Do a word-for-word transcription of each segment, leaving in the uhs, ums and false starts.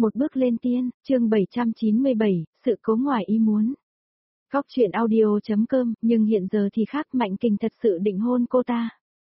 Một bước lên tiên, chương bảy trăm chín mươi bảy, sự cố ngoài ý muốn. Góc truyện audio.com, nhưng hiện giờ thì khác, Mạnh Kình thật sự định hôn cô ta.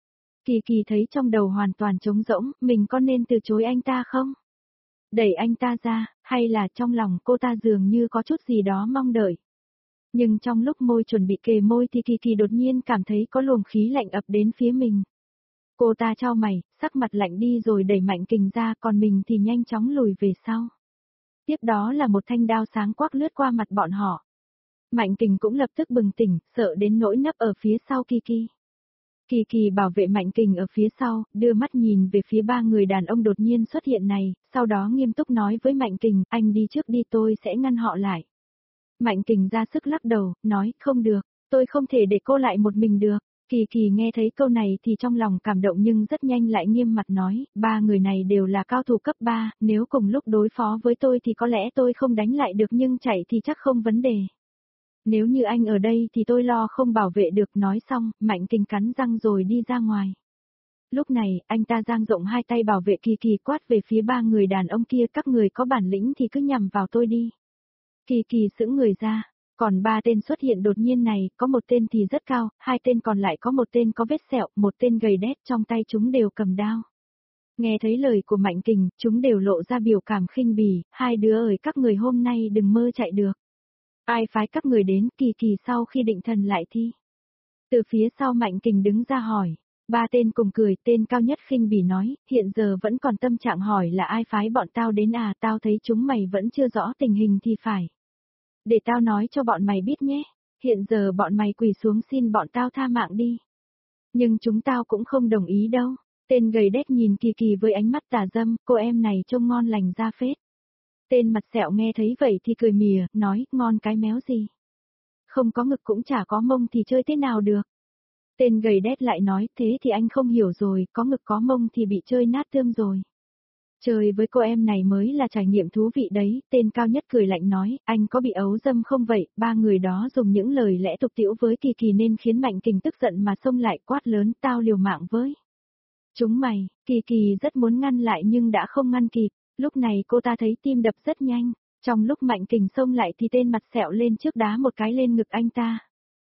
Kỳ Kỳ thấy trong đầu hoàn toàn trống rỗng, mình có nên từ chối anh ta không? Đẩy anh ta ra, hay là trong lòng cô ta dường như có chút gì đó mong đợi. Nhưng trong lúc môi chuẩn bị kề môi thì Kỳ Kỳ đột nhiên cảm thấy có luồng khí lạnh ập đến phía mình. Cô ta chau mày, sắc mặt lạnh đi rồi đẩy Mạnh Kình ra, còn mình thì nhanh chóng lùi về sau. Tiếp đó là một thanh đao sáng quắc lướt qua mặt bọn họ. Mạnh Kình cũng lập tức bừng tỉnh, sợ đến nỗi nấp ở phía sau Kỳ Kỳ. Kỳ Kỳ bảo vệ Mạnh Kình ở phía sau, đưa mắt nhìn về phía ba người đàn ông đột nhiên xuất hiện này, sau đó nghiêm túc nói với Mạnh Kình, anh đi trước đi, tôi sẽ ngăn họ lại. Mạnh Kình ra sức lắc đầu, nói, không được, tôi không thể để cô lại một mình được. Kỳ Kỳ nghe thấy câu này thì trong lòng cảm động nhưng rất nhanh lại nghiêm mặt nói, ba người này đều là cao thủ cấp ba, nếu cùng lúc đối phó với tôi thì có lẽ tôi không đánh lại được nhưng chạy thì chắc không vấn đề. Nếu như anh ở đây thì tôi lo không bảo vệ được, nói xong, Mạnh Kình cắn răng rồi đi ra ngoài. Lúc này, anh ta dang rộng hai tay bảo vệ Kỳ Kỳ, quát về phía ba người đàn ông kia, các người có bản lĩnh thì cứ nhằm vào tôi đi. Kỳ Kỳ sững người ra. Còn ba tên xuất hiện đột nhiên này, có một tên thì rất cao, hai tên còn lại có một tên có vết sẹo, một tên gầy đét, trong tay chúng đều cầm đao. Nghe thấy lời của Mạnh Kình, chúng đều lộ ra biểu cảm khinh bỉ, hai đứa ơi các người hôm nay đừng mơ chạy được. Ai phái các người đến? Kỳ Kỳ sau khi định thần lại thi. Từ phía sau Mạnh Kình đứng ra hỏi. Ba tên cùng cười, tên cao nhất khinh bỉ nói, hiện giờ vẫn còn tâm trạng hỏi là ai phái bọn tao đến à, tao thấy chúng mày vẫn chưa rõ tình hình thì phải. Để tao nói cho bọn mày biết nhé, hiện giờ bọn mày quỳ xuống xin bọn tao tha mạng đi. Nhưng chúng tao cũng không đồng ý đâu. Tên gầy đét nhìn Kỳ Kỳ với ánh mắt tà dâm, cô em này trông ngon lành ra phết. Tên mặt sẹo nghe thấy vậy thì cười mỉa, nói, ngon cái méo gì. Không có ngực cũng chả có mông thì chơi thế nào được. Tên gầy đét lại nói, thế thì anh không hiểu rồi, có ngực có mông thì bị chơi nát tươm rồi. Chơi với cô em này mới là trải nghiệm thú vị đấy, tên cao nhất cười lạnh nói, anh có bị ấu dâm không vậy? Ba người đó dùng những lời lẽ tục tĩu với Kỳ Kỳ nên khiến Mạnh Kình tức giận mà xông lại, quát lớn, tao liều mạng với. Chúng mày, Kỳ Kỳ rất muốn ngăn lại nhưng đã không ngăn kịp, lúc này cô ta thấy tim đập rất nhanh, trong lúc Mạnh Kình xông lại thì tên mặt sẹo lên trước đá một cái lên ngực anh ta.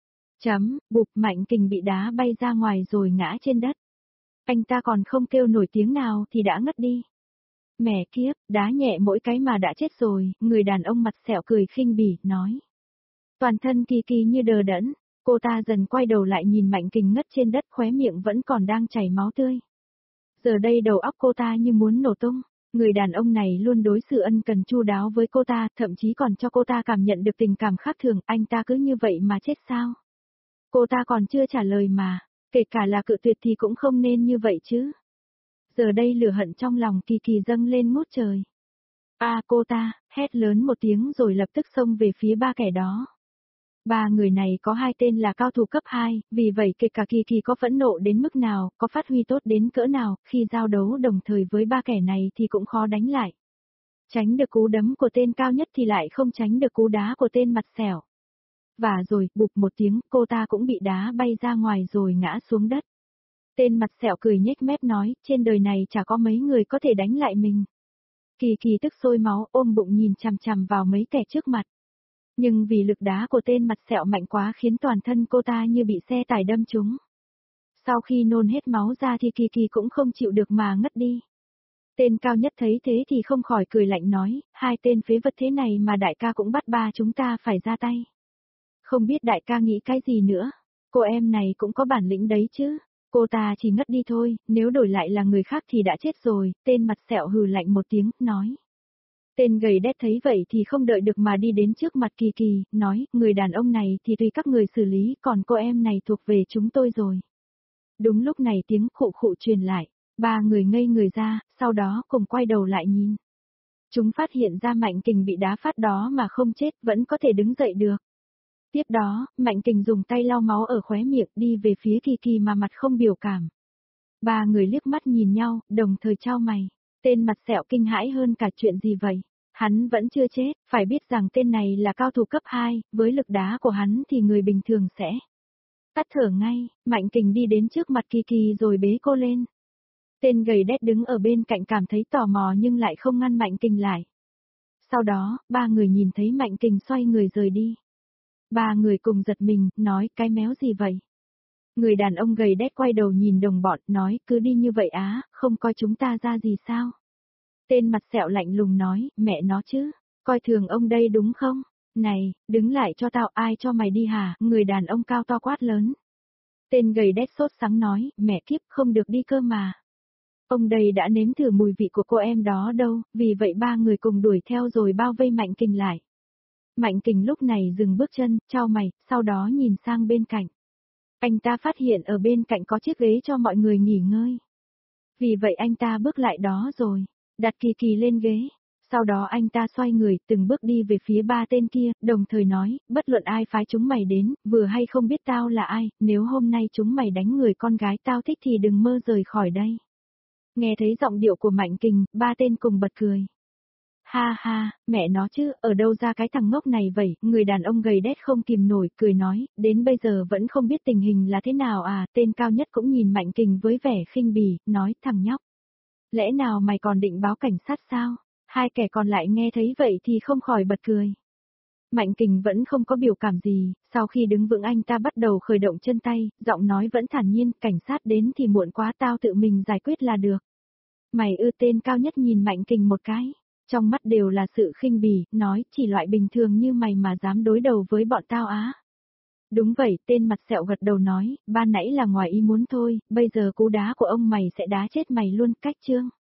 Chấm, bụp, Mạnh Kình bị đá bay ra ngoài rồi ngã trên đất. Anh ta còn không kêu nổi tiếng nào thì đã ngất đi. Mẹ kiếp, đá nhẹ mỗi cái mà đã chết rồi, người đàn ông mặt sẹo cười khinh bỉ, nói. Toàn thân Kỳ Kỳ như đờ đẫn, cô ta dần quay đầu lại nhìn Mạnh Kình ngất trên đất, khóe miệng vẫn còn đang chảy máu tươi. Giờ đây đầu óc cô ta như muốn nổ tung, người đàn ông này luôn đối xử ân cần chu đáo với cô ta, thậm chí còn cho cô ta cảm nhận được tình cảm khác thường, anh ta cứ như vậy mà chết sao? Cô ta còn chưa trả lời mà, kể cả là cự tuyệt thì cũng không nên như vậy chứ. Giờ đây lửa hận trong lòng Kỳ Kỳ dâng lên ngút trời. A à, cô ta, hét lớn một tiếng rồi lập tức xông về phía ba kẻ đó. Ba người này có hai tên là cao thủ cấp hai, vì vậy kể cả Kỳ Kỳ có phẫn nộ đến mức nào, có phát huy tốt đến cỡ nào, khi giao đấu đồng thời với ba kẻ này thì cũng khó đánh lại. Tránh được cú đấm của tên cao nhất thì lại không tránh được cú đá của tên mặt sẹo. Và rồi, bụp một tiếng, cô ta cũng bị đá bay ra ngoài rồi ngã xuống đất. Tên mặt sẹo cười nhếch mép nói, trên đời này chả có mấy người có thể đánh lại mình. Kỳ Kỳ tức sôi máu, ôm bụng nhìn chằm chằm vào mấy kẻ trước mặt. Nhưng vì lực đá của tên mặt sẹo mạnh quá khiến toàn thân cô ta như bị xe tải đâm trúng. Sau khi nôn hết máu ra thì Kỳ Kỳ cũng không chịu được mà ngất đi. Tên cao nhất thấy thế thì không khỏi cười lạnh nói, hai tên phế vật thế này mà đại ca cũng bắt ba chúng ta phải ra tay. Không biết đại ca nghĩ cái gì nữa, cô em này cũng có bản lĩnh đấy chứ. Cô ta chỉ ngất đi thôi, nếu đổi lại là người khác thì đã chết rồi, tên mặt sẹo hừ lạnh một tiếng, nói. Tên gầy đét thấy vậy thì không đợi được mà đi đến trước mặt Kỳ Kỳ, nói, người đàn ông này thì tùy các người xử lý, còn cô em này thuộc về chúng tôi rồi. Đúng lúc này tiếng khụ khụ truyền lại, ba người ngây người ra, sau đó cùng quay đầu lại nhìn. Chúng phát hiện ra Mạnh Kình bị đá phát đó mà không chết, vẫn có thể đứng dậy được. Tiếp đó, Mạnh Kình dùng tay lau máu ở khóe miệng đi về phía Kỳ Kỳ mà mặt không biểu cảm. Ba người liếc mắt nhìn nhau, đồng thời chau mày. Tên mặt sẹo kinh hãi hơn cả chuyện gì vậy? Hắn vẫn chưa chết, phải biết rằng tên này là cao thủ cấp hai, với lực đá của hắn thì người bình thường sẽ tắt thở ngay. Mạnh Kình đi đến trước mặt Kỳ Kỳ rồi bế cô lên. Tên gầy đét đứng ở bên cạnh cảm thấy tò mò nhưng lại không ngăn Mạnh Kình lại. Sau đó, ba người nhìn thấy Mạnh Kình xoay người rời đi. Ba người cùng giật mình, nói cái méo gì vậy? Người đàn ông gầy đét quay đầu nhìn đồng bọn, nói cứ đi như vậy á, không coi chúng ta ra gì sao? Tên mặt sẹo lạnh lùng nói, mẹ nó chứ, coi thường ông đây đúng không? Này, đứng lại cho tao, ai cho mày đi hả? Người đàn ông cao to quát lớn. Tên gầy đét sốt sắng nói, mẹ kiếp không được đi cơ mà. Ông đây đã nếm thử mùi vị của cô em đó đâu, vì vậy ba người cùng đuổi theo rồi bao vây Mạnh Kình lại. Mạnh Kình lúc này dừng bước chân, chau mày, sau đó nhìn sang bên cạnh. Anh ta phát hiện ở bên cạnh có chiếc ghế cho mọi người nghỉ ngơi. Vì vậy anh ta bước lại đó rồi, đặt Kỳ Kỳ lên ghế. Sau đó anh ta xoay người, từng bước đi về phía ba tên kia, đồng thời nói, bất luận ai phái chúng mày đến, vừa hay không biết tao là ai, nếu hôm nay chúng mày đánh người con gái tao thích thì đừng mơ rời khỏi đây. Nghe thấy giọng điệu của Mạnh Kình, ba tên cùng bật cười. Ha ha, mẹ nó chứ, ở đâu ra cái thằng ngốc này vậy, người đàn ông gầy đét không kìm nổi, cười nói, đến bây giờ vẫn không biết tình hình là thế nào à, tên cao nhất cũng nhìn Mạnh Kình với vẻ khinh bỉ, nói, thằng nhóc. Lẽ nào mày còn định báo cảnh sát sao? Hai kẻ còn lại nghe thấy vậy thì không khỏi bật cười. Mạnh Kình vẫn không có biểu cảm gì, sau khi đứng vững anh ta bắt đầu khởi động chân tay, giọng nói vẫn thản nhiên, cảnh sát đến thì muộn quá, tao tự mình giải quyết là được. Mày ư? Tên cao nhất nhìn Mạnh Kình một cái, trong mắt đều là sự khinh bỉ, nói, chỉ loại bình thường như mày mà dám đối đầu với bọn tao á. Đúng vậy, tên mặt sẹo gật đầu nói, ban nãy là ngoài ý muốn thôi, bây giờ cú đá của ông mày sẽ đá chết mày luôn, cách chương.